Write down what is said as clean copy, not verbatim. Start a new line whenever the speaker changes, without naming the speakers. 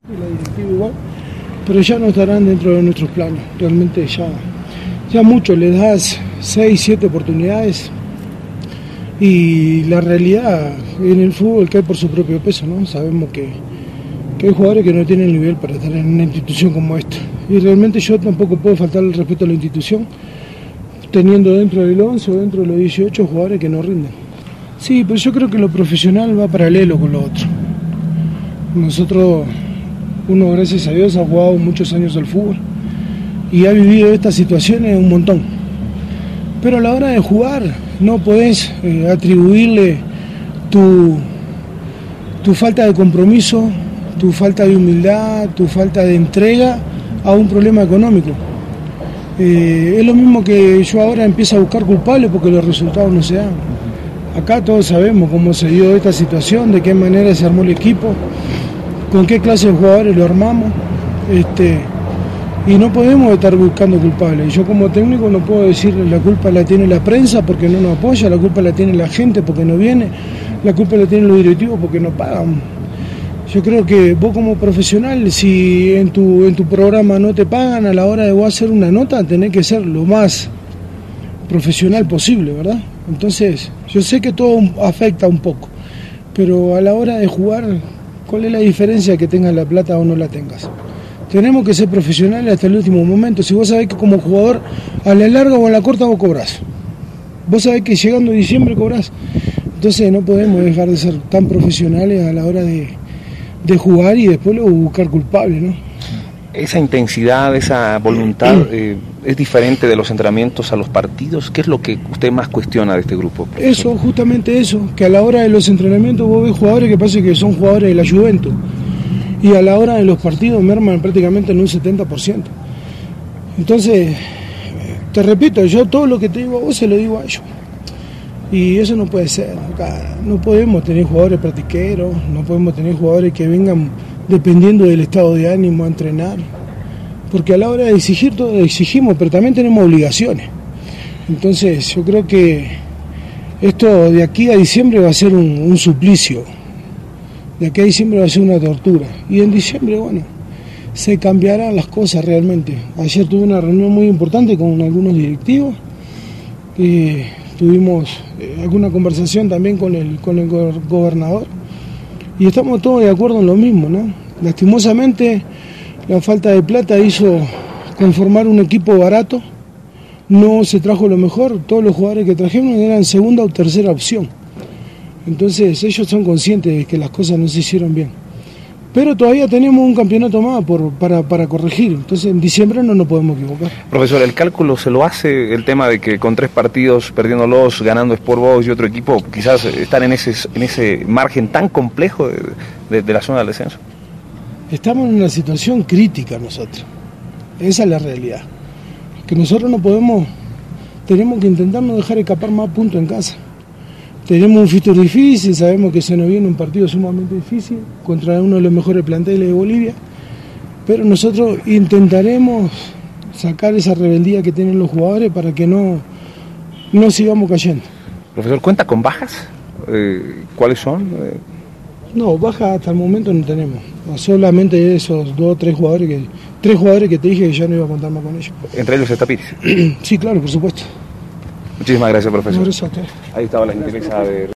La directiva igual, pero ya no estarán dentro de nuestros planes. Realmente ya mucho, les das 6, 7 oportunidades y la realidad en el fútbol cae por su propio peso, ¿no? Sabemos que hay jugadores que no tienen nivel para estar en una institución como esta y realmente yo tampoco puedo faltar el respeto a la institución teniendo dentro del 11 o dentro de los 18 jugadores que no rinden. Sí, pero yo creo que lo profesional va paralelo con lo otro. Nosotros, uno gracias a Dios ha jugado muchos años al fútbol y ha vivido estas situaciones un montón. Pero a la hora de jugar no podés atribuirle tu falta de compromiso, tu falta de humildad, tu falta de entrega a un problema económico. Es lo mismo que yo ahora empiezo a buscar culpables porque los resultados no se dan. Acá todos sabemos cómo se dio esta situación, de qué manera se armó el equipo, con qué clase de jugadores lo armamos, y no podemos estar buscando culpables. Yo como técnico no puedo decir la culpa la tiene la prensa porque no nos apoya, la culpa la tiene la gente porque no viene, la culpa la tienen los directivos porque no pagan. Yo creo que vos como profesional, si en tu programa no te pagan, a la hora de vos hacer una nota tenés que ser lo más profesional posible, ¿verdad? Entonces, yo sé que todo afecta un poco, pero a la hora de jugar, ¿cuál es la diferencia que tengas la plata o no la tengas? Tenemos que ser profesionales hasta el último momento. Si vos sabés que como jugador, a la larga o a la corta vos cobrás. Vos sabés que llegando a diciembre cobrás. Entonces no podemos dejar de ser tan profesionales a la hora de jugar y después luego buscar culpables, ¿no?
Esa intensidad, esa voluntad es diferente de los entrenamientos a los partidos. ¿Qué es lo que usted más cuestiona de este grupo, profesor?
Eso, justamente eso, que a la hora de los entrenamientos vos ves jugadores que parece que son jugadores de la Juventus y a la hora de los partidos merman prácticamente en un 70%. Entonces, te repito, yo todo lo que te digo a vos se lo digo a ellos. Y eso no puede ser. Acá no podemos tener jugadores practiqueros, no podemos tener jugadores que vengan dependiendo del estado de ánimo a entrenar. Porque a la hora de exigir todo exigimos, pero también tenemos obligaciones. Entonces yo creo que esto de aquí a diciembre va a ser un suplicio. De aquí a diciembre va a ser una tortura. Y en diciembre, bueno, se cambiarán las cosas realmente. Ayer tuve una reunión muy importante con algunos directivos. Tuvimos alguna conversación también con el gobernador y estamos todos de acuerdo en lo mismo, ¿no? Lastimosamente la falta de plata hizo conformar un equipo barato, no se trajo lo mejor, todos los jugadores que trajeron eran segunda o tercera opción, entonces ellos son conscientes de que las cosas no se hicieron bien. Pero todavía tenemos un campeonato más para corregir, entonces en diciembre no nos podemos equivocar. Profesor,
¿el cálculo se lo hace el tema de que con 3 partidos perdiéndolos, ganando Sport Boys y otro equipo, quizás están en ese margen tan complejo de la zona del descenso?
Estamos en una situación crítica nosotros, esa es la realidad. Que nosotros no podemos, tenemos que intentar no dejar escapar más puntos en casa. Tenemos un fixture difícil, sabemos que se nos viene un partido sumamente difícil contra uno de los mejores planteles de Bolivia, pero nosotros intentaremos sacar esa rebeldía que tienen los jugadores para que no sigamos cayendo.
Profesor, ¿cuenta con bajas? ¿Cuáles son?
No, bajas hasta el momento no tenemos, solamente esos 2 o 3 jugadores que te dije que ya no iba a contar más con ellos.
¿Entre ellos está Pires?
Sí, claro, por supuesto.
Muchísimas gracias, profesor.
No, gracias a usted.
Ahí estaba la gentileza de...